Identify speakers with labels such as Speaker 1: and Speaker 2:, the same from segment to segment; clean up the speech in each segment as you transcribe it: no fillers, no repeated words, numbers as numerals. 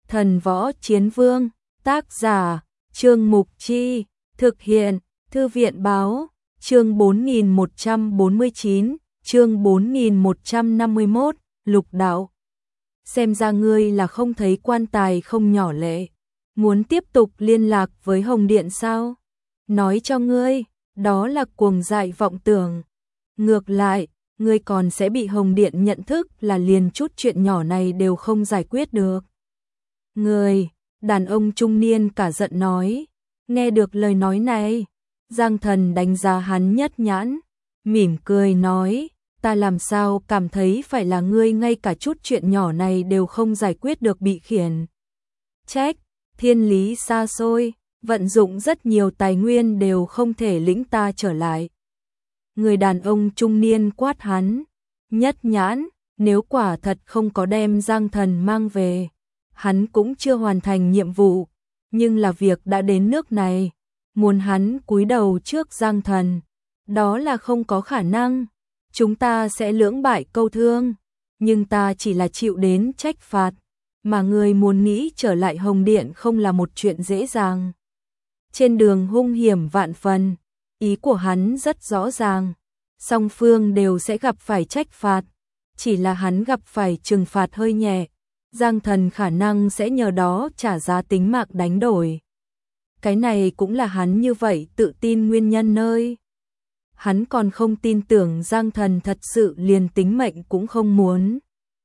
Speaker 1: Thần Võ Chiến Vương, tác giả, Trương Mục Chi, thực hiện, Thư viện báo, chương 4149, chương 4151, Lục Đạo. Xem ra ngươi là không thấy quan tài không nhỏ lệ, muốn tiếp tục liên lạc với Hồng Điện sao? Nói cho ngươi, đó là cuồng dại vọng tưởng. Ngược lại, ngươi còn sẽ bị Hồng Điện nhận thức là liền chút chuyện nhỏ này đều không giải quyết được. Người, đàn ông trung niên cả giận nói, nghe được lời nói này, Giang Thần đánh giá hắn nhất nhãn, mỉm cười nói, ta làm sao cảm thấy phải là ngươi ngay cả chút chuyện nhỏ này đều không giải quyết được bị khiển trách, thiên lý xa xôi, vận dụng rất nhiều tài nguyên đều không thể lĩnh ta trở lại. Người đàn ông trung niên quát hắn, nhất nhãn, nếu quả thật không có đem Giang Thần mang về, hắn cũng chưa hoàn thành nhiệm vụ, nhưng là việc đã đến nước này, muốn hắn cúi đầu trước Giang Thần, đó là không có khả năng. Chúng ta sẽ lưỡng bại câu thương, nhưng ta chỉ là chịu đến trách phạt, mà người muốn nghĩ trở lại Hồng Điện không là một chuyện dễ dàng. Trên đường hung hiểm vạn phần, ý của hắn rất rõ ràng, song phương đều sẽ gặp phải trách phạt, chỉ là hắn gặp phải trừng phạt hơi nhẹ, Giang Thần khả năng sẽ nhờ đó trả giá tính mạng đánh đổi. Cái này cũng là hắn như vậy tự tin nguyên nhân nơi. Hắn còn không tin tưởng Giang Thần thật sự liền tính mệnh cũng không muốn.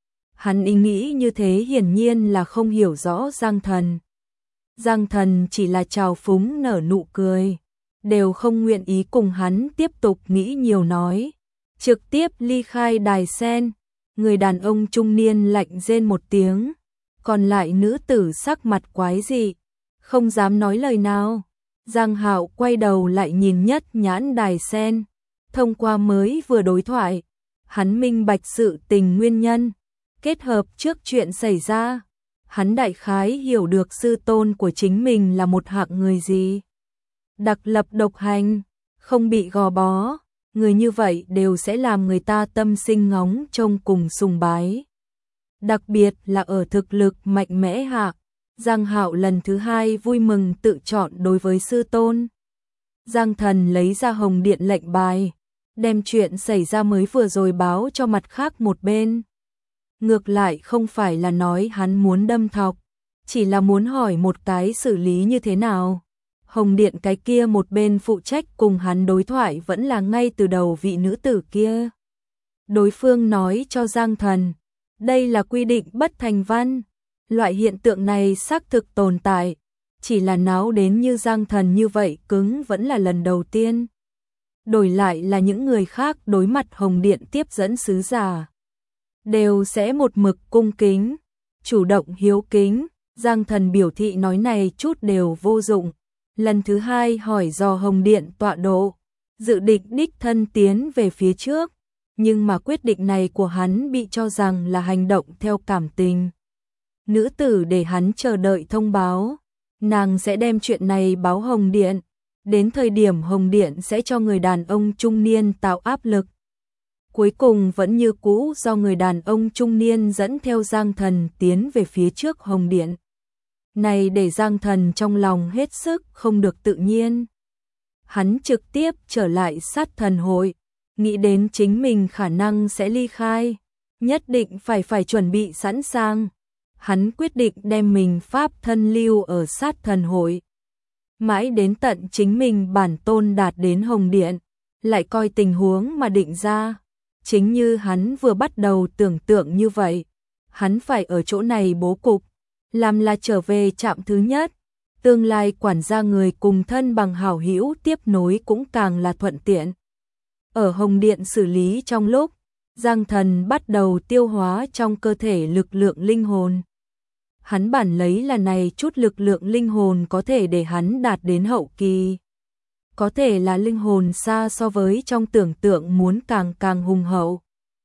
Speaker 1: Hắn ý nghĩ như thế hiển nhiên là không hiểu rõ Giang Thần. Giang Thần chỉ là trào phúng nở nụ cười, đều không nguyện ý cùng hắn tiếp tục nghĩ nhiều nói. Trực tiếp ly khai đài sen, người đàn ông trung niên lạnh rên một tiếng, còn lại nữ tử sắc mặt quái dị, không dám nói lời nào. Giang Hạo quay đầu lại nhìn nhất nhãn đài sen, thông qua mới vừa đối thoại, hắn minh bạch sự tình nguyên nhân, kết hợp trước chuyện xảy ra, hắn đại khái hiểu được sư tôn của chính mình là một hạng người gì. Đặc lập độc hành, không bị gò bó, người như vậy đều sẽ làm người ta tâm sinh ngóng trông cùng sùng bái. Đặc biệt là ở thực lực mạnh mẽ hạ, Giang Hạo lần thứ hai vui mừng tự chọn đối với sư tôn. Giang Thần lấy ra Hồng Điện lệnh bài, đem chuyện xảy ra mới vừa rồi báo cho mặt khác một bên. Ngược lại không phải là nói hắn muốn đâm thọc, chỉ là muốn hỏi một cái xử lý như thế nào. Hồng Điện cái kia một bên phụ trách cùng hắn đối thoại vẫn là ngay từ đầu vị nữ tử kia. Đối phương nói cho Giang Thần, đây là quy định bất thành văn, loại hiện tượng này xác thực tồn tại, chỉ là náo đến như Giang Thần như vậy cứng vẫn là lần đầu tiên. Đổi lại là những người khác đối mặt Hồng Điện tiếp dẫn sứ giả, đều sẽ một mực cung kính, chủ động hiếu kính. Giang Thần biểu thị nói này chút đều vô dụng, lần thứ hai hỏi dò Hồng Điện tọa độ, dự định đích thân tiến về phía trước, nhưng mà quyết định này của hắn bị cho rằng là hành động theo cảm tình. Nữ tử để hắn chờ đợi thông báo, nàng sẽ đem chuyện này báo Hồng Điện, đến thời điểm Hồng Điện sẽ cho người đàn ông trung niên tạo áp lực. Cuối cùng vẫn như cũ do người đàn ông trung niên dẫn theo Giang Thần tiến về phía trước Hồng Điện. Này để Giang Thần trong lòng hết sức không được tự nhiên. Hắn trực tiếp trở lại Sát Thần hội, nghĩ đến chính mình khả năng sẽ ly khai, nhất định phải chuẩn bị sẵn sàng. Hắn quyết định đem mình pháp thân lưu ở Sát Thần hội. Mãi đến tận chính mình bản tôn đạt đến Hồng Điện, lại coi tình huống mà định ra. Chính như hắn vừa bắt đầu tưởng tượng như vậy, hắn phải ở chỗ này bố cục, làm là trở về trạm thứ nhất, tương lai quản gia người cùng thân bằng hảo hữu tiếp nối cũng càng là thuận tiện. Ở Hồng Điện xử lý trong lúc, Giang Thần bắt đầu tiêu hóa trong cơ thể lực lượng linh hồn. Hắn bản lấy là này chút lực lượng linh hồn có thể để hắn đạt đến hậu kỳ. Có thể là linh hồn xa so với trong tưởng tượng muốn càng hùng hậu.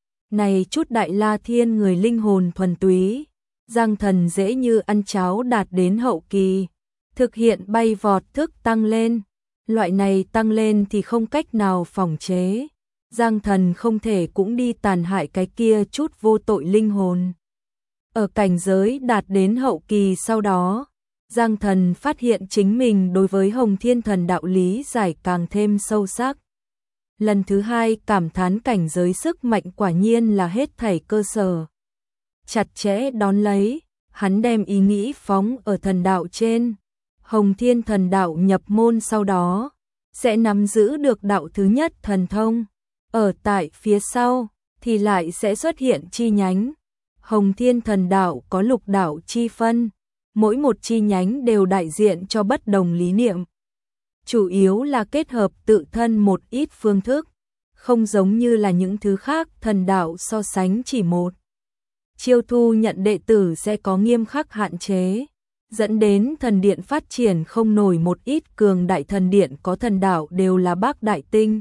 Speaker 1: Này chút đại la thiên người linh hồn thuần túy, Giang Thần dễ như ăn cháo đạt đến hậu kỳ, thực hiện bay vọt thức tăng lên. Loại này tăng lên thì không cách nào phòng chế. Giang Thần không thể cũng đi tàn hại cái kia chút vô tội linh hồn. Ở cảnh giới đạt đến hậu kỳ sau đó, Giang Thần phát hiện chính mình đối với Hồng Thiên Thần đạo lý giải càng thêm sâu sắc. Lần thứ hai cảm thán cảnh giới sức mạnh quả nhiên là hết thảy cơ sở. Chặt chẽ đón lấy, hắn đem ý nghĩ phóng ở thần đạo trên. Hồng Thiên Thần đạo nhập môn sau đó, sẽ nắm giữ được đạo thứ nhất thần thông. Ở tại phía sau, thì lại sẽ xuất hiện chi nhánh. Hồng Thiên Thần đạo có lục đạo chi phân, mỗi một chi nhánh đều đại diện cho bất đồng lý niệm. Chủ yếu là kết hợp tự thân một ít phương thức, không giống như là những thứ khác thần đạo so sánh chỉ một. Chiêu thu nhận đệ tử sẽ có nghiêm khắc hạn chế, dẫn đến thần điện phát triển không nổi. Một ít cường đại thần điện có thần đạo đều là bác đại tinh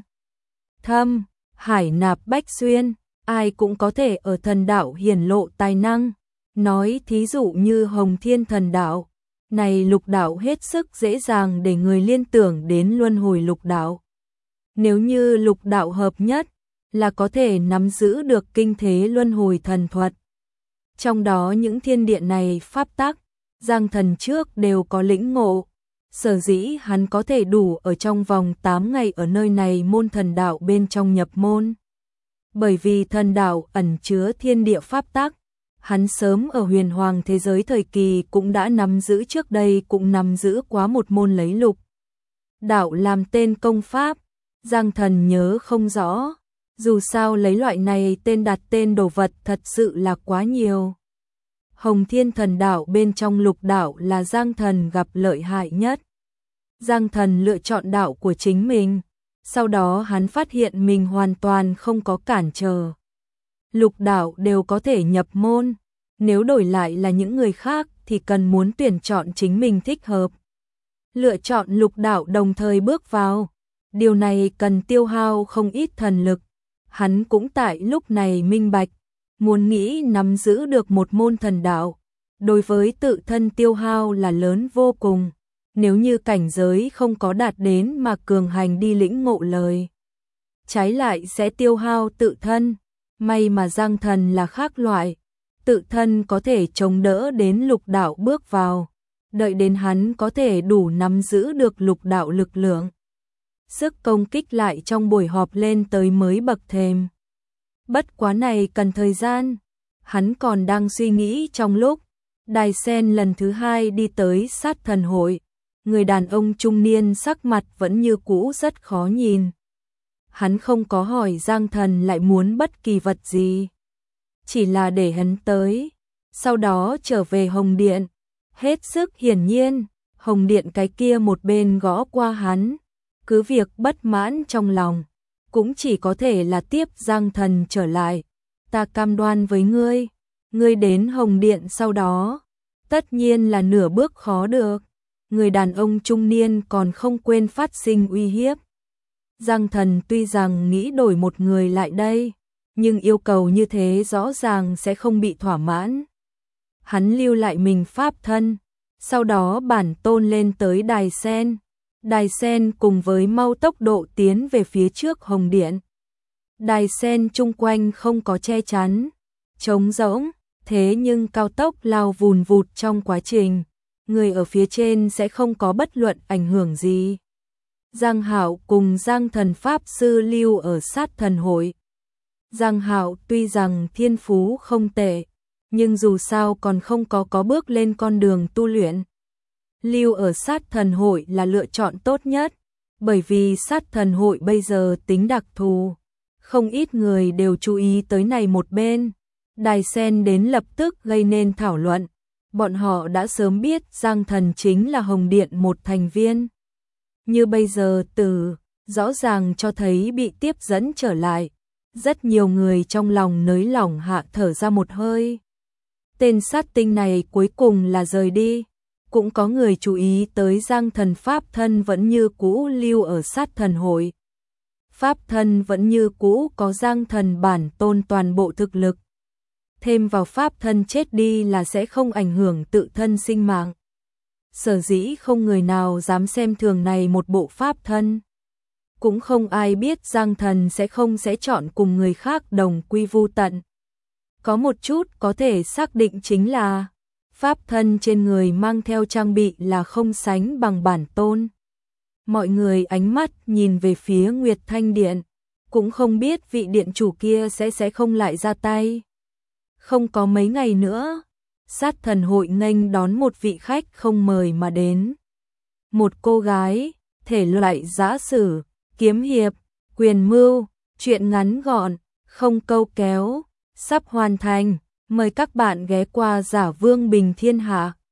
Speaker 1: thâm, hải nạp bách xuyên, ai cũng có thể ở thần đạo hiển lộ tài năng. Nói thí dụ như Hồng Thiên Thần đạo, này lục đạo hết sức dễ dàng để người liên tưởng đến luân hồi lục đạo. Nếu như lục đạo hợp nhất, là có thể nắm giữ được kinh thế luân hồi thần thuật. Trong đó những thiên điện này pháp tắc, Giang Thần trước đều có lĩnh ngộ. Sở dĩ hắn có thể đủ ở trong vòng 8 ngày ở nơi này môn thần đạo bên trong nhập môn. Bởi vì thần đạo ẩn chứa thiên địa pháp tắc, hắn sớm ở huyền hoàng thế giới thời kỳ cũng đã nắm giữ, trước đây cũng nắm giữ quá một môn lấy lục đạo làm tên công pháp. Giang Thần nhớ không rõ, dù sao lấy loại này tên đặt tên đồ vật thật sự là quá nhiều. Hồng Thiên Thần đạo bên trong lục đạo là Giang Thần gặp lợi hại nhất. Giang Thần lựa chọn đạo của chính mình, sau đó hắn phát hiện mình hoàn toàn không có cản trở. Lục đạo đều có thể nhập môn, nếu đổi lại là những người khác thì cần muốn tuyển chọn chính mình thích hợp. Lựa chọn lục đạo đồng thời bước vào, điều này cần tiêu hao không ít thần lực. Hắn cũng tại lúc này minh bạch, muốn nghĩ nắm giữ được một môn thần đạo, đối với tự thân tiêu hao là lớn vô cùng. Nếu như cảnh giới không có đạt đến mà cường hành đi lĩnh ngộ lời, trái lại sẽ tiêu hao tự thân. May mà Giang Thần là khác loại, tự thân có thể chống đỡ đến lục đạo bước vào, đợi đến hắn có thể đủ nắm giữ được lục đạo lực lượng, sức công kích lại trong buổi họp lên tới mới bậc thềm. Bất quá này cần thời gian, hắn còn đang suy nghĩ trong lúc Đài Sen lần thứ hai đi tới sát thần hội. Người đàn ông trung niên sắc mặt vẫn như cũ rất khó nhìn. Hắn không có hỏi Giang Thần lại muốn bất kỳ vật gì, chỉ là để hắn tới, sau đó trở về Hồng Điện. Hết sức hiển nhiên, Hồng Điện cái kia một bên gõ qua hắn, cứ việc bất mãn trong lòng, cũng chỉ có thể là tiếp Giang Thần trở lại. Ta cam đoan với ngươi, ngươi đến Hồng Điện sau đó, tất nhiên là nửa bước khó được. Người đàn ông trung niên còn không quên phát sinh uy hiếp. Giang Thần tuy rằng nghĩ đổi một người lại đây, nhưng yêu cầu như thế rõ ràng sẽ không bị thỏa mãn. Hắn lưu lại mình pháp thân, sau đó bản tôn lên tới Đài Sen. Đài Sen cùng với mau tốc độ tiến về phía trước Hồng Điện. Đài Sen chung quanh không có che chắn, trống rỗng, thế nhưng cao tốc lao vùn vụt trong quá trình. Người ở phía trên sẽ không có bất luận ảnh hưởng gì. Giang Hạo cùng Giang Thần Pháp Sư lưu ở sát thần hội. Giang Hạo tuy rằng thiên phú không tệ, nhưng dù sao còn không có bước lên con đường tu luyện. Lưu ở sát thần hội là lựa chọn tốt nhất, bởi vì sát thần hội bây giờ tính đặc thù. Không ít người đều chú ý tới này một bên. Đài Sen đến lập tức gây nên thảo luận. Bọn họ đã sớm biết Giang Thần chính là Hồng Điện một thành viên. Như bây giờ rõ ràng cho thấy bị tiếp dẫn trở lại. Rất nhiều người trong lòng nới lỏng hạ thở ra một hơi. Tên sát tinh này cuối cùng là rời đi. Cũng có người chú ý tới Giang Thần Pháp thân vẫn như cũ lưu ở sát thần hội. Pháp thân vẫn như cũ có Giang Thần bản tôn toàn bộ thực lực. Thêm vào pháp thân chết đi là sẽ không ảnh hưởng tự thân sinh mạng. Sở dĩ không người nào dám xem thường này một bộ pháp thân. Cũng không ai biết Giang Thần sẽ chọn cùng người khác đồng quy vu tận. Có một chút có thể xác định chính là pháp thân trên người mang theo trang bị là không sánh bằng bản tôn. Mọi người ánh mắt nhìn về phía Nguyệt Thanh Điện, cũng không biết vị điện chủ kia sẽ không lại ra tay. Không có mấy ngày nữa, sát thần hội nghênh đón một vị khách không mời mà đến. Một cô gái, thể loại giã sử, kiếm hiệp, quyền mưu, chuyện ngắn gọn, không câu kéo, sắp hoàn thành. Mời các bạn ghé qua Giả Vương Bình Thiên Hạ.